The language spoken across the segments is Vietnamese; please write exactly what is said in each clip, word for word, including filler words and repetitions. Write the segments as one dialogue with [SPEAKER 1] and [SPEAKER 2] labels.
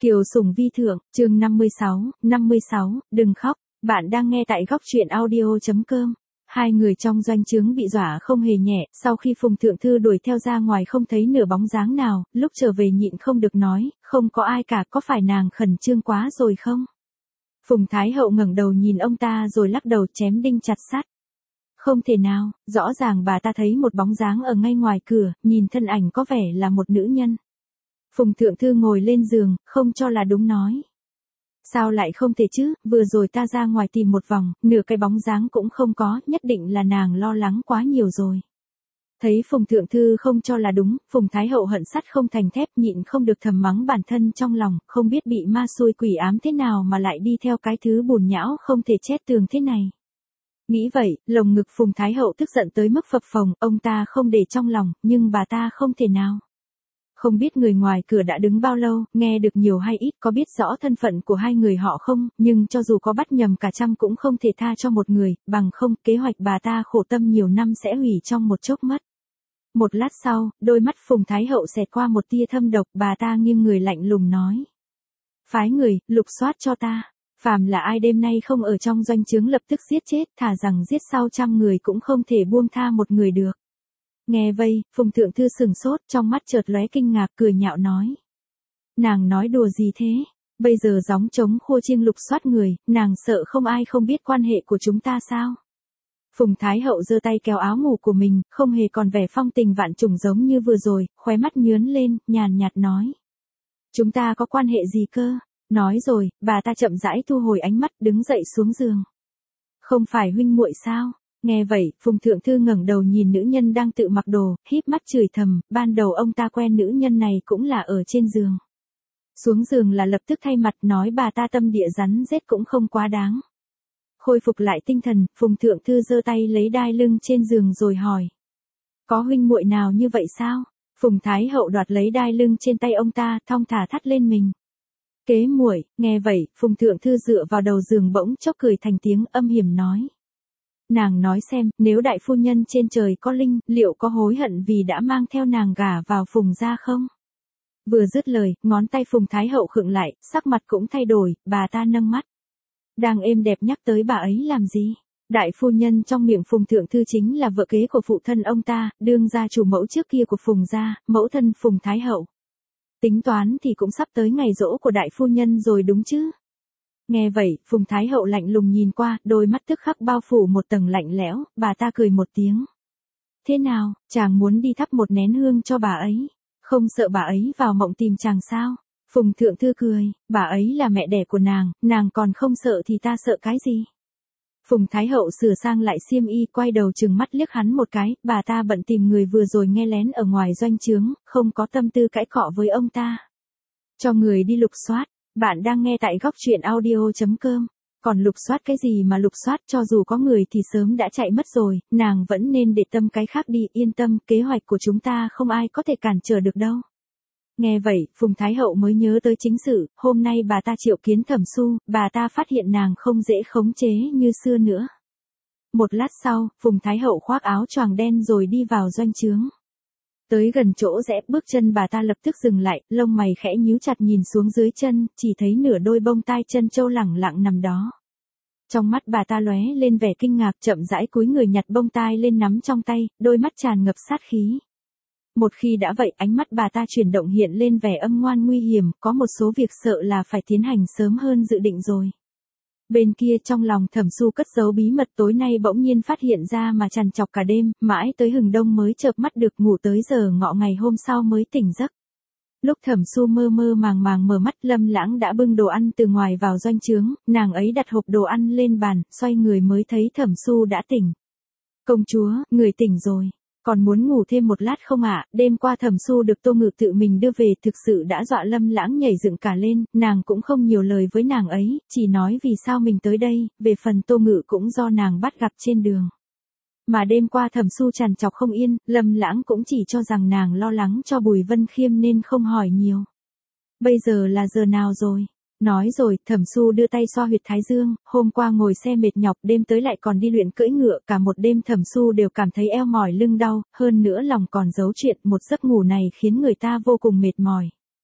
[SPEAKER 1] Kiều Sùng Vi Thượng, chương năm mươi sáu, năm mươi sáu, đừng khóc, bạn đang nghe tại góc truyện audio.com. Hai người trong doanh trướng bị dọa không hề nhẹ, sau khi Phùng Thượng Thư đuổi theo ra ngoài không thấy nửa bóng dáng nào, lúc trở về nhịn không được nói, không có ai cả, có phải nàng khẩn trương quá rồi không? Phùng Thái Hậu ngẩng đầu nhìn ông ta rồi lắc đầu chém đinh chặt sắt. Không thể nào, rõ ràng bà ta thấy một bóng dáng ở ngay ngoài cửa, nhìn thân ảnh có vẻ là một nữ nhân. Phùng Thượng Thư ngồi lên giường, không cho là đúng nói. Sao lại không thể chứ, vừa rồi ta ra ngoài tìm một vòng, nửa cái bóng dáng cũng không có, nhất định là nàng lo lắng quá nhiều rồi. Thấy Phùng Thượng Thư không cho là đúng, Phùng Thái Hậu hận sắt không thành thép, nhịn không được thầm mắng bản thân trong lòng, không biết bị ma xui quỷ ám thế nào mà lại đi theo cái thứ bùn nhão không thể chết tường thế này. Nghĩ vậy, lồng ngực Phùng Thái Hậu tức giận tới mức phập phồng, ông ta không để trong lòng, nhưng bà ta không thể nào. Không biết người ngoài cửa đã đứng bao lâu, nghe được nhiều hay ít, có biết rõ thân phận của hai người họ không, nhưng cho dù có bắt nhầm cả trăm cũng không thể tha cho một người, bằng không, kế hoạch bà ta khổ tâm nhiều năm sẽ hủy trong một chốc mất. Một lát sau, đôi mắt Phùng Thái Hậu xẹt qua một tia thâm độc, bà ta nghiêng người lạnh lùng nói. Phái người, lục soát cho ta. Phàm là ai đêm nay không ở trong doanh trướng lập tức giết chết, thà rằng giết sau trăm người cũng không thể buông tha một người được. Nghe vây, Phùng Thượng Thư sừng sốt, trong mắt chợt lóe kinh ngạc, cười nhạo nói. Nàng nói đùa gì thế? Bây giờ gióng trống khua chiêng lục soát người, nàng sợ không ai không biết quan hệ của chúng ta sao? Phùng Thái Hậu giơ tay kéo áo ngủ của mình, không hề còn vẻ phong tình vạn trùng giống như vừa rồi, khóe mắt nhướn lên, nhàn nhạt nói. Chúng ta có quan hệ gì cơ? Nói rồi, bà ta chậm rãi thu hồi ánh mắt, đứng dậy xuống giường. Không phải huynh muội sao? Nghe vậy, Phùng Thượng Thư ngẩng đầu nhìn nữ nhân đang tự mặc đồ, híp mắt chửi thầm, ban đầu ông ta quen nữ nhân này cũng là ở trên giường. Xuống giường là lập tức thay mặt nói bà ta tâm địa rắn rết cũng không quá đáng. Khôi phục lại tinh thần, Phùng Thượng Thư giơ tay lấy đai lưng trên giường rồi hỏi. Có huynh muội nào như vậy sao? Phùng Thái Hậu đoạt lấy đai lưng trên tay ông ta, thong thả thắt lên mình. Kế muội, nghe vậy, Phùng Thượng Thư dựa vào đầu giường bỗng chốc cười thành tiếng âm hiểm nói. Nàng nói xem, nếu đại phu nhân trên trời có linh, liệu có hối hận vì đã mang theo nàng gả vào Phùng gia không? Vừa dứt lời, ngón tay Phùng Thái Hậu khựng lại, sắc mặt cũng thay đổi, bà ta nâng mắt. Đang êm đẹp nhắc tới bà ấy làm gì? Đại phu nhân trong miệng Phùng Thượng Thư chính là vợ kế của phụ thân ông ta, đương gia chủ mẫu trước kia của Phùng gia, mẫu thân Phùng Thái Hậu. Tính toán thì cũng sắp tới ngày giỗ của đại phu nhân rồi đúng chứ? Nghe vậy, Phùng Thái Hậu lạnh lùng nhìn qua, đôi mắt tức khắc bao phủ một tầng lạnh lẽo, bà ta cười một tiếng. Thế nào, chàng muốn đi thắp một nén hương cho bà ấy? Không sợ bà ấy vào mộng tìm chàng sao? Phùng Thượng Thư cười, bà ấy là mẹ đẻ của nàng, nàng còn không sợ thì ta sợ cái gì? Phùng Thái Hậu sửa sang lại xiêm y, quay đầu trừng mắt liếc hắn một cái, bà ta bận tìm người vừa rồi nghe lén ở ngoài doanh trướng, không có tâm tư cãi cọ với ông ta. Cho người đi lục soát, bạn đang nghe tại góc truyện audio.com. Còn lục soát cái gì mà lục soát, cho dù có người thì sớm đã chạy mất rồi, nàng vẫn nên để tâm cái khác đi, yên tâm, kế hoạch của chúng ta không ai có thể cản trở được đâu. Nghe vậy, Phùng Thái Hậu mới nhớ tới chính sự, hôm nay bà ta triệu kiến Thẩm Xu, bà ta phát hiện nàng không dễ khống chế như xưa nữa. Một lát sau, Phùng Thái Hậu khoác áo choàng đen rồi đi vào doanh trướng. Tới gần chỗ rẽ, bước chân bà ta lập tức dừng lại, lông mày khẽ nhíu chặt nhìn xuống dưới chân, chỉ thấy nửa đôi bông tai chân trâu lẳng lặng nằm đó. Trong mắt bà ta lóe lên vẻ kinh ngạc, chậm rãi cúi người nhặt bông tai lên nắm trong tay, đôi mắt tràn ngập sát khí. Một khi đã vậy, ánh mắt bà ta chuyển động hiện lên vẻ âm ngoan nguy hiểm, có một số việc sợ là phải tiến hành sớm hơn dự định rồi. Bên kia trong lòng Thẩm Xu cất giấu bí mật tối nay bỗng nhiên phát hiện ra mà trằn trọc cả đêm, mãi tới hừng đông mới chợp mắt được, ngủ tới giờ ngọ ngày hôm sau mới tỉnh giấc. Lúc Thẩm Xu mơ mơ màng màng mở mắt, Lâm Lãng đã bưng đồ ăn từ ngoài vào doanh trướng, nàng ấy đặt hộp đồ ăn lên bàn, xoay người mới thấy Thẩm Xu đã tỉnh. Công chúa, người tỉnh rồi. Còn muốn ngủ thêm một lát không ạ? À? Đêm qua Thẩm Xu được Tô Ngự tự mình đưa về, thực sự đã dọa Lâm Lãng nhảy dựng cả lên, nàng cũng không nhiều lời với nàng ấy, chỉ nói vì sao mình tới đây, về phần Tô Ngự cũng do nàng bắt gặp trên đường. Mà đêm qua Thẩm Xu trằn trọc không yên, Lâm Lãng cũng chỉ cho rằng nàng lo lắng cho Bùi Vân Khiêm nên không hỏi nhiều. Bây giờ là giờ nào rồi? Nói rồi, Thẩm Xu đưa tay xoa huyệt thái dương, hôm qua ngồi xe mệt nhọc, đêm tới lại còn đi luyện cưỡi ngựa, cả một đêm Thẩm Xu đều cảm thấy eo mỏi lưng đau, hơn nữa lòng còn giấu chuyện, một giấc ngủ này khiến người ta vô cùng mệt mỏi.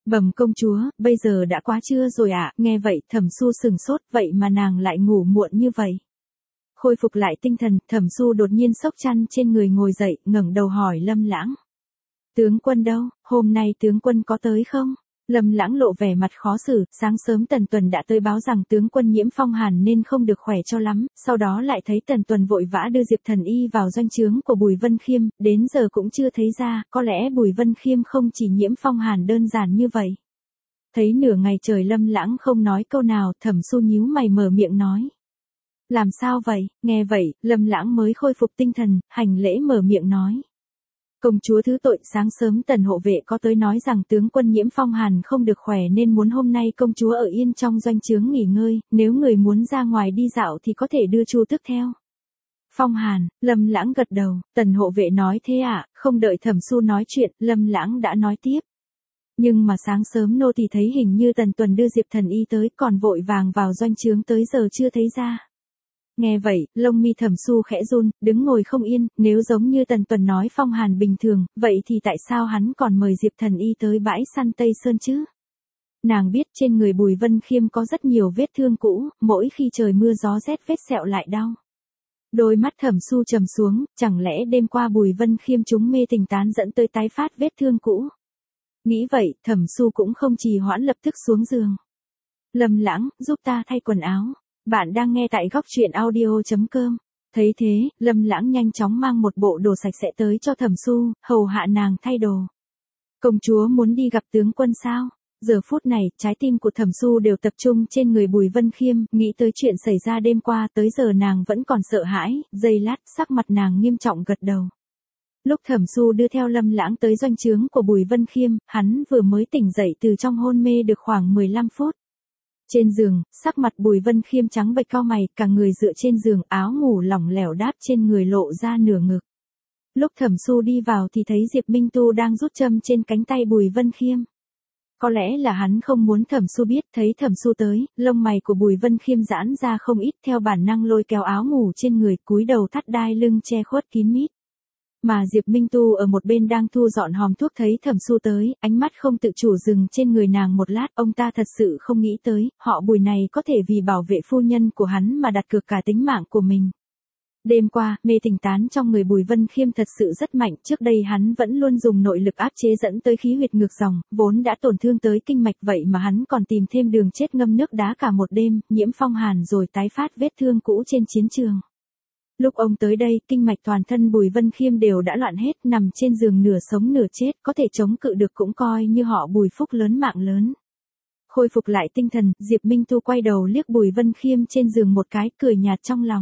[SPEAKER 1] Bẩm công chúa, bây giờ đã quá trưa rồi ạ, nghe vậy Thẩm Su sừng sốt, vậy mà nàng lại ngủ muộn như vậy. Khôi phục lại tinh thần, Thẩm Su đột nhiên xốc chăn trên người ngồi dậy, ngẩng đầu hỏi Lâm Lãng. Tướng quân đâu, hôm nay tướng quân có tới không? Lâm Lãng lộ vẻ mặt khó xử, sáng sớm Tần Tuần đã tới báo rằng tướng quân nhiễm phong hàn nên không được khỏe cho lắm, sau đó lại thấy Tần Tuần vội vã đưa Diệp Thần Y vào doanh trướng của Bùi Vân Khiêm, đến giờ cũng chưa thấy ra, có lẽ Bùi Vân Khiêm không chỉ nhiễm phong hàn đơn giản như vậy. Thấy nửa ngày trời Lâm Lãng không nói câu nào, Thẩm Su nhíu mày mở miệng nói. Làm sao vậy? Nghe vậy, Lâm Lãng mới khôi phục tinh thần, hành lễ mở miệng nói. Công chúa thứ tội, sáng sớm Tần hộ vệ có tới nói rằng tướng quân nhiễm phong hàn không được khỏe nên muốn hôm nay công chúa ở yên trong doanh trướng nghỉ ngơi, nếu người muốn ra ngoài đi dạo thì có thể đưa Chu Tước theo. Phong hàn, Lâm Lãng gật đầu, Tần hộ vệ nói thế ạ, à? Không đợi Thẩm Su nói chuyện, Lâm Lãng đã nói tiếp. Nhưng mà sáng sớm nô tỳ thấy hình như Tần Tuần đưa Diệp Thần Y tới, còn vội vàng vào doanh trướng tới giờ chưa thấy ra. Nghe vậy, lông mi Thẩm Su khẽ run, đứng ngồi không yên, nếu giống như Tần Tuần nói phong hàn bình thường, vậy thì tại sao hắn còn mời Diệp Thần Y tới bãi săn Tây Sơn chứ? Nàng biết trên người Bùi Vân Khiêm có rất nhiều vết thương cũ, mỗi khi trời mưa gió rét vết sẹo lại đau. Đôi mắt Thẩm Su trầm xuống, chẳng lẽ đêm qua Bùi Vân Khiêm chúng mê tình tán dẫn tới tái phát vết thương cũ? Nghĩ vậy, Thẩm Su cũng không trì hoãn lập tức xuống giường. Lâm Lãng, giúp ta thay quần áo. Bạn đang nghe tại góc truyện audio chấm com. Thấy thế, Lâm Lãng nhanh chóng mang một bộ đồ sạch sẽ tới cho Thẩm Su, hầu hạ nàng thay đồ. Công chúa muốn đi gặp tướng quân sao? Giờ phút này, trái tim của Thẩm Su đều tập trung trên người Bùi Vân Khiêm, nghĩ tới chuyện xảy ra đêm qua, tới giờ nàng vẫn còn sợ hãi, giây lát, sắc mặt nàng nghiêm trọng gật đầu. Lúc Thẩm Su đưa theo Lâm Lãng tới doanh trướng của Bùi Vân Khiêm, hắn vừa mới tỉnh dậy từ trong hôn mê được khoảng mười lăm phút. Trên giường, sắc mặt Bùi Vân Khiêm trắng bệch cau mày, cả người dựa trên giường, áo ngủ lỏng lẻo đáp trên người lộ ra nửa ngực. Lúc Thẩm Su đi vào thì thấy Diệp Minh Tu đang rút châm trên cánh tay Bùi Vân Khiêm. Có lẽ là hắn không muốn Thẩm Su biết, thấy Thẩm Su tới, lông mày của Bùi Vân Khiêm giãn ra không ít, theo bản năng lôi kéo áo ngủ trên người, cúi đầu thắt đai lưng che khuất kín mít. Mà Diệp Minh Tu ở một bên đang thu dọn hòm thuốc thấy Thẩm Su tới, ánh mắt không tự chủ dừng trên người nàng một lát, ông ta thật sự không nghĩ tới, họ Bùi này có thể vì bảo vệ phu nhân của hắn mà đặt cược cả tính mạng của mình. Đêm qua, mê tình tán trong người Bùi Vân Khiêm thật sự rất mạnh, trước đây hắn vẫn luôn dùng nội lực áp chế dẫn tới khí huyệt ngược dòng, vốn đã tổn thương tới kinh mạch vậy mà hắn còn tìm thêm đường chết ngâm nước đá cả một đêm, nhiễm phong hàn rồi tái phát vết thương cũ trên chiến trường. Lúc ông tới đây, kinh mạch toàn thân Bùi Vân Khiêm đều đã loạn hết, nằm trên giường nửa sống nửa chết, có thể chống cự được cũng coi như họ Bùi phúc lớn mạng lớn. Khôi phục lại tinh thần, Diệp Minh Tu quay đầu liếc Bùi Vân Khiêm trên giường một cái, cười nhạt trong lòng.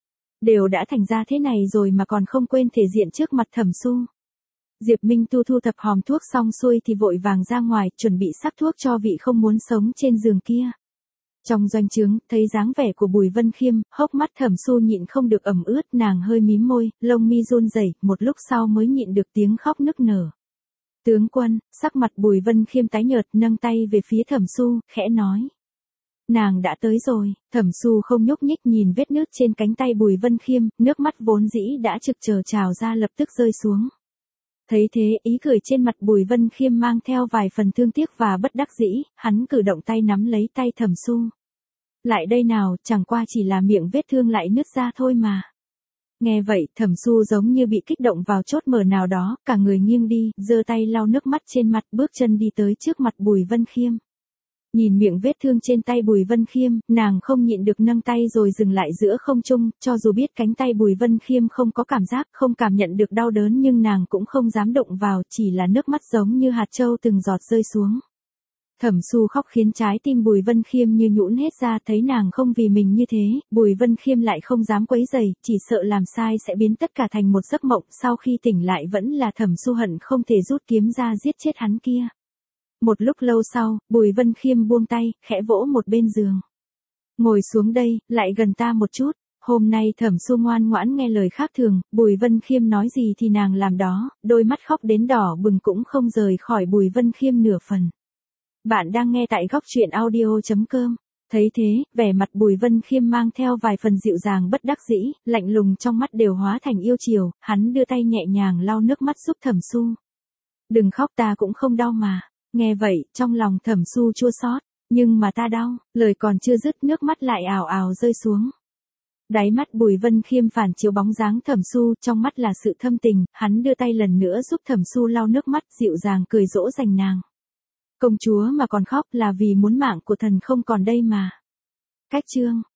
[SPEAKER 1] Đều đã thành ra thế này rồi mà còn không quên thể diện trước mặt Thẩm Su. Diệp Minh Tu thu thập hòm thuốc xong xuôi thì vội vàng ra ngoài, chuẩn bị sắc thuốc cho vị không muốn sống trên giường kia. Trong doanh trướng, thấy dáng vẻ của Bùi Vân Khiêm, hốc mắt Thẩm Su nhịn không được ẩm ướt, nàng hơi mím môi, lông mi run rẩy, một lúc sau mới nhịn được tiếng khóc nức nở. Tướng quân, sắc mặt Bùi Vân Khiêm tái nhợt, nâng tay về phía Thẩm Su, khẽ nói. Nàng đã tới rồi, Thẩm Su không nhúc nhích nhìn vết nứt trên cánh tay Bùi Vân Khiêm, nước mắt vốn dĩ đã trực chờ trào ra lập tức rơi xuống. Thấy thế, ý cười trên mặt Bùi Vân Khiêm mang theo vài phần thương tiếc và bất đắc dĩ, hắn cử động tay nắm lấy tay Thẩm Su. Lại đây nào, chẳng qua chỉ là miệng vết thương lại nứt ra thôi mà. Nghe vậy, Thẩm Su giống như bị kích động vào chốt mở nào đó, cả người nghiêng đi, giơ tay lau nước mắt trên mặt, bước chân đi tới trước mặt Bùi Vân Khiêm. Nhìn miệng vết thương trên tay Bùi Vân Khiêm, nàng không nhịn được nâng tay rồi dừng lại giữa không trung, cho dù biết cánh tay Bùi Vân Khiêm không có cảm giác, không cảm nhận được đau đớn nhưng nàng cũng không dám động vào, chỉ là nước mắt giống như hạt châu từng giọt rơi xuống. Thẩm Su khóc khiến trái tim Bùi Vân Khiêm như nhũn hết ra, thấy nàng không vì mình như thế, Bùi Vân Khiêm lại không dám quấy rầy, chỉ sợ làm sai sẽ biến tất cả thành một giấc mộng, sau khi tỉnh lại vẫn là Thẩm Su hận không thể rút kiếm ra giết chết hắn kia. Một lúc lâu sau, Bùi Vân Khiêm buông tay, khẽ vỗ một bên giường. Ngồi xuống đây, lại gần ta một chút. Hôm nay Thẩm Su ngoan ngoãn nghe lời khác thường, Bùi Vân Khiêm nói gì thì nàng làm đó, đôi mắt khóc đến đỏ bừng cũng không rời khỏi Bùi Vân Khiêm nửa phần. Bạn đang nghe tại góc truyện audio chấm com. Thấy thế, vẻ mặt Bùi Vân Khiêm mang theo vài phần dịu dàng bất đắc dĩ, lạnh lùng trong mắt đều hóa thành yêu chiều, hắn đưa tay nhẹ nhàng lau nước mắt giúp Thẩm Su. Đừng khóc, ta cũng không đau mà. Nghe vậy, trong lòng Thẩm Su chua xót, nhưng mà ta đau, lời còn chưa dứt nước mắt lại ào ào rơi xuống. Đáy mắt Bùi Vân Khiêm phản chiếu bóng dáng Thẩm Su, trong mắt là sự thâm tình, hắn đưa tay lần nữa giúp Thẩm Su lau nước mắt, dịu dàng cười dỗ dành nàng. Công chúa mà còn khóc là vì muốn mạng của thần không còn đây mà. Cách chương